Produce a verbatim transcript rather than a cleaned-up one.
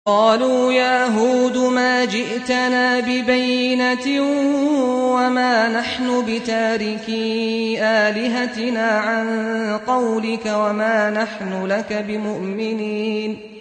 قَالُوا يَا هُودُ مَا جِئْتَنَا بِبَيِّنَةٍ وَمَا نَحْنُ بِتَارِكِي آلِهَتِنَا عَن قَوْلِكَ وَمَا نَحْنُ لَكَ بِمُؤْمِنِينَ